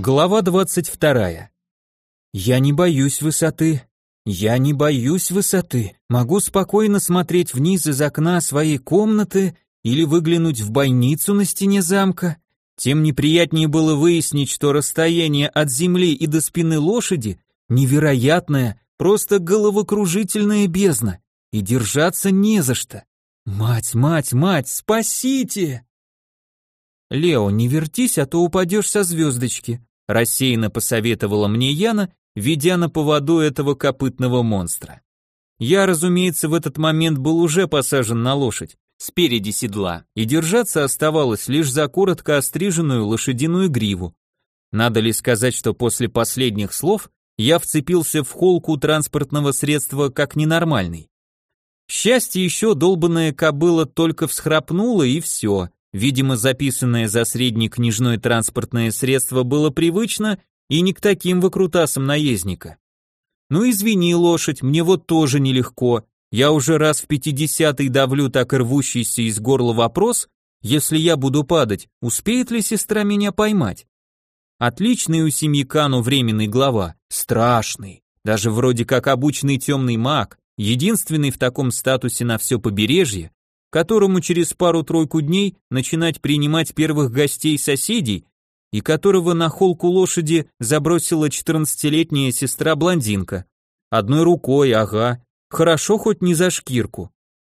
Глава 22. Я не боюсь высоты. Я не боюсь высоты. Могу спокойно смотреть вниз из окна своей комнаты или выглянуть в бойницу на стене замка. Тем неприятнее было выяснить, что расстояние от земли и до спины лошади невероятное, просто головокружительная бездна, и держаться не за что. Мать, мать, мать, спасите! «Лео, не вертись, а то упадешь со звездочки», рассеянно посоветовала мне Яна, ведя на поводу этого копытного монстра. Я, разумеется, в этот момент был уже посажен на лошадь, спереди седла, и держаться оставалось лишь за коротко остриженную лошадиную гриву. Надо ли сказать, что после последних слов я вцепился в холку транспортного средства как ненормальный. Счастье еще долбанная кобыла только всхрапнула и все. Видимо, записанное за среднекнижное транспортное средство было привычно и не к таким выкрутасам наездника. Ну извини, лошадь, мне вот тоже нелегко. Я уже раз в 50-й давлю так рвущийся из горла вопрос, если я буду падать, успеет ли сестра меня поймать? Отличный у семьи Кану временный глава, страшный, даже вроде как обученный темный маг, единственный в таком статусе на все побережье, которому через пару-тройку дней начинать принимать первых гостей соседей, и которого на холку лошади забросила 14-летняя сестра-блондинка. Одной рукой, ага, хорошо хоть не за шкирку.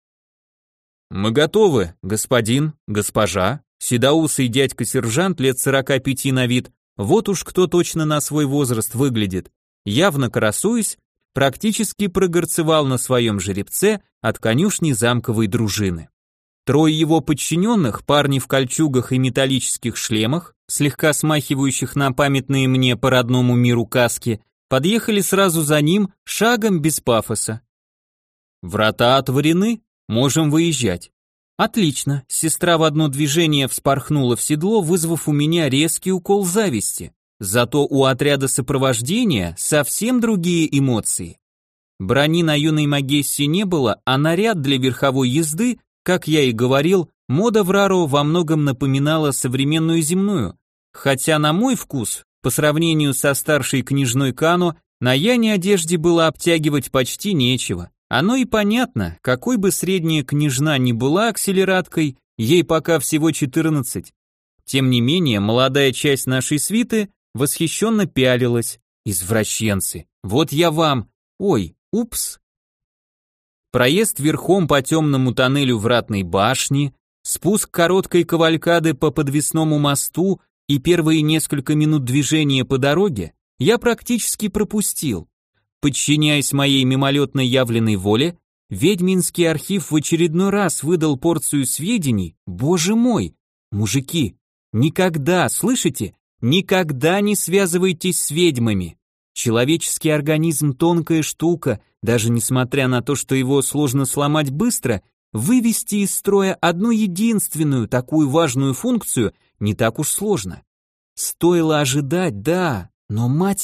«Мы готовы, господин, госпожа», седоусый дядька-сержант лет 45 на вид, вот уж кто точно на свой возраст выглядит, явно красуясь, практически прогорцевал на своем жеребце от конюшни замковой дружины. Трое его подчиненных, парни в кольчугах и металлических шлемах, слегка смахивающих на памятные мне по родному миру каски, подъехали сразу за ним, шагом без пафоса. «Врата отворены, можем выезжать». «Отлично», сестра в одно движение вспорхнула в седло, вызвав у меня резкий укол зависти. Зато у отряда сопровождения совсем другие эмоции. Брони на юной Магессе не было, а наряд для верховой езды, как я и говорил, мода в Раро во многом напоминала современную земную, хотя на мой вкус, по сравнению со старшей княжной Кано, на Яне одежде было обтягивать почти нечего. Оно и понятно, какой бы средняя княжна ни была акселераткой, ей пока всего 14. Тем не менее, молодая часть нашей свиты восхищенно пялилась. Извращенцы, вот я вам. Ой, упс. Проезд верхом по темному тоннелю Вратной башни, спуск короткой кавалькады по подвесному мосту и первые несколько минут движения по дороге я практически пропустил. Подчиняясь моей мимолетно явленной воле, ведьминский архив в очередной раз выдал порцию сведений, боже мой, мужики, никогда, слышите? Никогда не связывайтесь с ведьмами. Человеческий организм тонкая штука, даже несмотря на то, что его сложно сломать быстро, вывести из строя одну единственную такую важную функцию не так уж сложно. Стоило ожидать, да, но мать,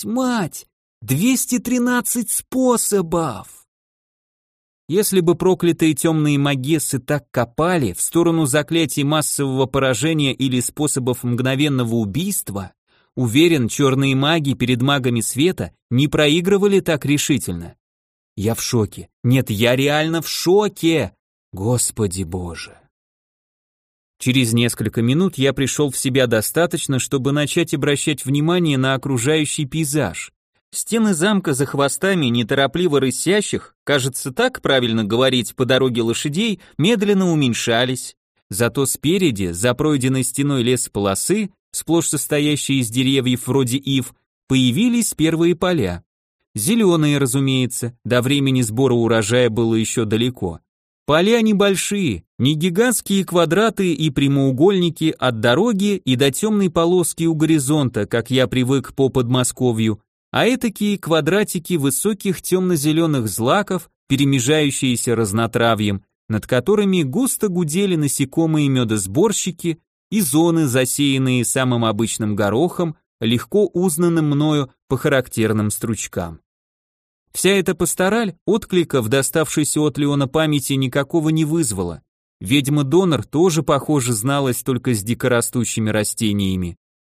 213 способов! Если бы проклятые темные магессы так копали в сторону заклятий массового поражения или способов мгновенного убийства, уверен, черные маги перед магами света не проигрывали так решительно. Я в шоке. Нет, я реально в шоке! Господи Боже! Через несколько минут я пришел в себя достаточно, чтобы начать обращать внимание на окружающий пейзаж. Стены замка за хвостами неторопливо рысящих, кажется, так правильно говорить, по дороге лошадей, медленно уменьшались. Зато спереди, за пройденной стеной лесополосы, сплошь состоящие из деревьев вроде ив, появились первые поля. Зеленые, разумеется, до времени сбора урожая было еще далеко. Поля небольшие, не гигантские квадраты и прямоугольники от дороги и до темной полоски у горизонта, как я привык по Подмосковью, а этакие квадратики высоких темно-зеленых злаков, перемежающиеся разнотравьем, над которыми густо гудели насекомые-медосборщики и зоны, засеянные самым обычным горохом, легко узнанным мною по характерным стручкам. Вся эта пастораль отклика в доставшейся от Леона памяти никакого не вызвала. Ведьма-донор тоже, похоже, зналась только с дикорастущими растениями.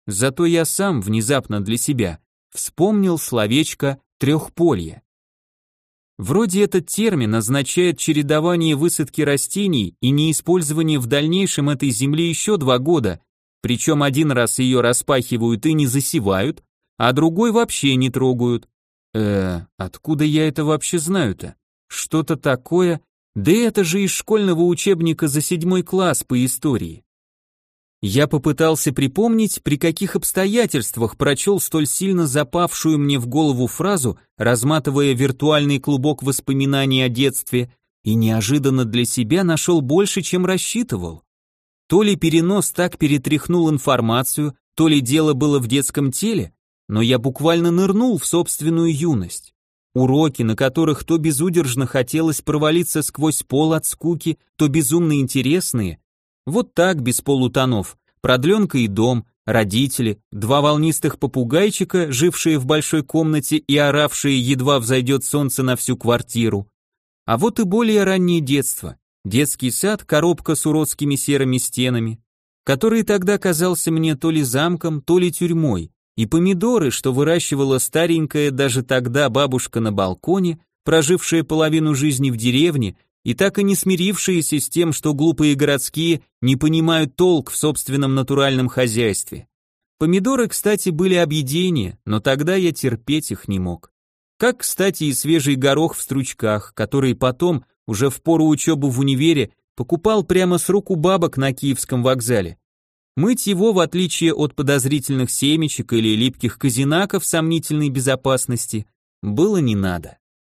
зато я сам внезапно для себя вспомнил словечко «трехполье». Вроде этот термин означает чередование высадки растений и неиспользование в дальнейшем этой земли еще 2 года, причем один раз ее распахивают и не засевают, а другой вообще не трогают. Откуда я это вообще знаю-то? Что-то такое? Да это же из школьного учебника за 7 класс по истории. Я попытался припомнить, при каких обстоятельствах прочел столь сильно запавшую мне в голову фразу, разматывая виртуальный клубок воспоминаний о детстве, и неожиданно для себя нашел больше, чем рассчитывал. То ли перенос так перетряхнул информацию, то ли дело было в детском теле, но я буквально нырнул в собственную юность. Уроки, на которых то безудержно хотелось провалиться сквозь пол от скуки, то безумно интересные, вот так, без полутонов, продленка и дом, родители, 2 волнистых попугайчика, жившие в большой комнате и оравшие, едва взойдет солнце, на всю квартиру. А вот и более раннее детство, детский сад, коробка с уродскими серыми стенами, который тогда казался мне то ли замком, то ли тюрьмой, и помидоры, что выращивала старенькая даже тогда бабушка на балконе, прожившая половину жизни в деревне, и так и не смирившиеся с тем, что глупые городские не понимают толк в собственном натуральном хозяйстве. Помидоры, кстати, были объедение, но тогда я терпеть их не мог. Как, кстати, и свежий горох в стручках, который потом, уже в пору учебы в универе, покупал прямо с рук у бабок на Киевском вокзале. Мыть его, в отличие от подозрительных семечек или липких козинаков сомнительной безопасности, было не надо.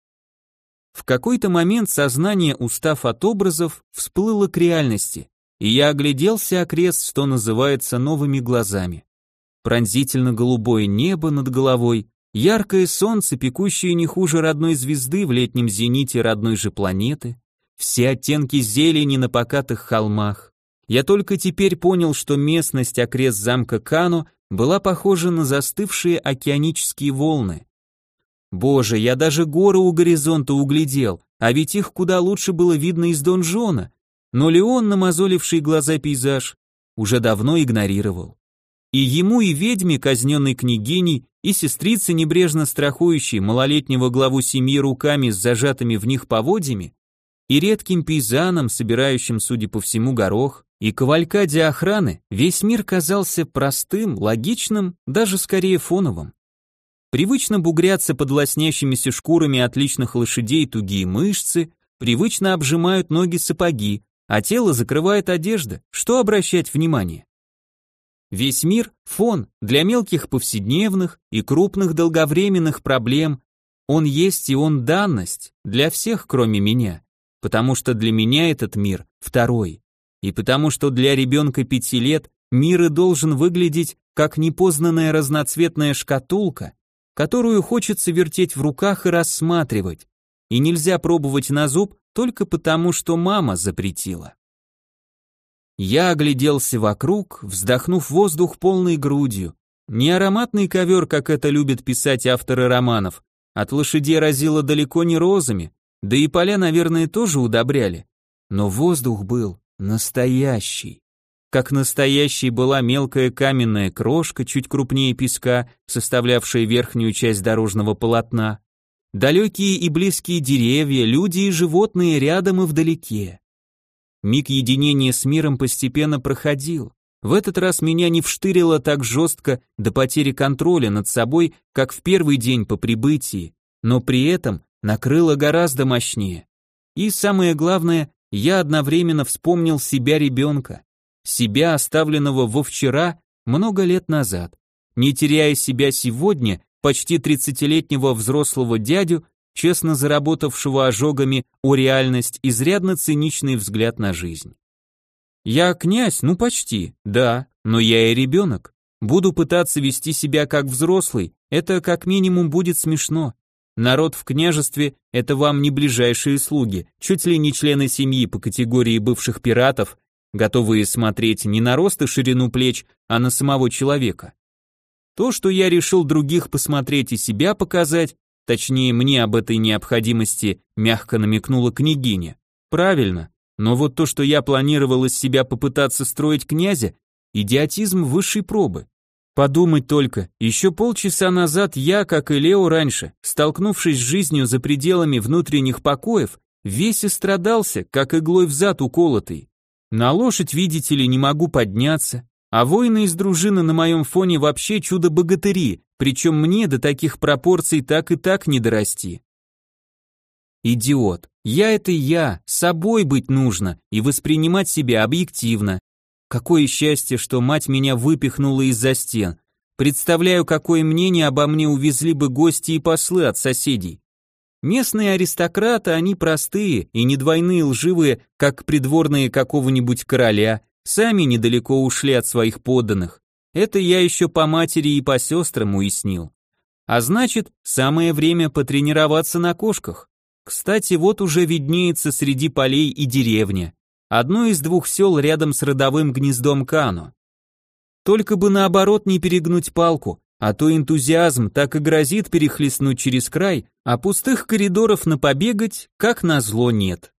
В какой-то момент сознание, устав от образов, всплыло к реальности, и я огляделся окрест, что называется, новыми глазами. Пронзительно-голубое небо над головой, яркое солнце, пекущее не хуже родной звезды в летнем зените родной же планеты, все оттенки зелени на покатых холмах. Я только теперь понял, что местность окрест замка Кано была похожа на застывшие океанические волны. Боже, я даже горы у горизонта углядел, а ведь их куда лучше было видно из донжона, но Леон, намазоливший глаза пейзаж, уже давно игнорировал. И ему, и ведьме, казненной княгиней, и сестрице, небрежно страхующей малолетнего главу семьи руками с зажатыми в них поводьями, и редким пейзанам, собирающим, судя по всему, горох, и кавалькаде охраны, весь мир казался простым, логичным, даже скорее фоновым. Привычно бугрятся под лоснящимися шкурами отличных лошадей тугие мышцы, привычно обжимают ноги сапоги, а тело закрывает одежда, что обращать внимание? Весь мир – фон для мелких повседневных и крупных долговременных проблем, он есть и он данность для всех, кроме меня, потому что для меня этот мир второй, и потому что для ребенка 5 лет мир и должен выглядеть как непознанная разноцветная шкатулка, которую хочется вертеть в руках и рассматривать, и нельзя пробовать на зуб только потому, что мама запретила. Я огляделся вокруг, вздохнув воздух полной грудью. Не ароматный ковер, как это любят писать авторы романов, от лошадей разило далеко не розами, да и поля, наверное, тоже удобряли, но воздух был настоящий. Как настоящей была мелкая каменная крошка, чуть крупнее песка, составлявшая верхнюю часть дорожного полотна. Далекие и близкие деревья, люди и животные рядом и вдалеке. Миг единения с миром постепенно проходил. В этот раз меня не вштырило так жестко до потери контроля над собой, как в первый день по прибытии, но при этом накрыло гораздо мощнее. И самое главное, я одновременно вспомнил себя ребенка. Себя, оставленного во вчера, много лет назад, не теряя себя сегодня, почти 30-летнего взрослого дядю, честно заработавшего ожогами о реальность, изрядно циничный взгляд на жизнь. Я князь, ну почти, да, но я и ребенок. Буду пытаться вести себя как взрослый, это как минимум будет смешно. Народ в княжестве – это вам не ближайшие слуги, чуть ли не члены семьи по категории бывших пиратов, готовые смотреть не на рост и ширину плеч, а на самого человека. То, что я решил других посмотреть и себя показать, точнее мне об этой необходимости мягко намекнула княгиня. Правильно, но вот то, что я планировал из себя попытаться строить князя, идиотизм высшей пробы. Подумать только, еще полчаса назад я, как и Лео раньше, столкнувшись с жизнью за пределами внутренних покоев, весь истрадался, как иглой в зад уколотый. На лошадь, видите ли, не могу подняться, а воины из дружины на моем фоне вообще чудо-богатыри, причем мне до таких пропорций так и так не дорасти. Идиот. Я это я, собой быть нужно и воспринимать себя объективно. Какое счастье, что мать меня выпихнула из-за стен. Представляю, какое мнение обо мне увезли бы гости и послы от соседей. Местные аристократы, они простые и не двойные лживые, как придворные какого-нибудь короля, сами недалеко ушли от своих подданных. Это я еще по матери и по сестрам уяснил. А значит, самое время потренироваться на кошках. Кстати, вот уже виднеется среди полей и деревня. Одно из двух сел рядом с родовым гнездом Кано. Только бы наоборот не перегнуть палку, а то энтузиазм так и грозит перехлестнуть через край, а пустых коридоров на побегать, как назло, нет.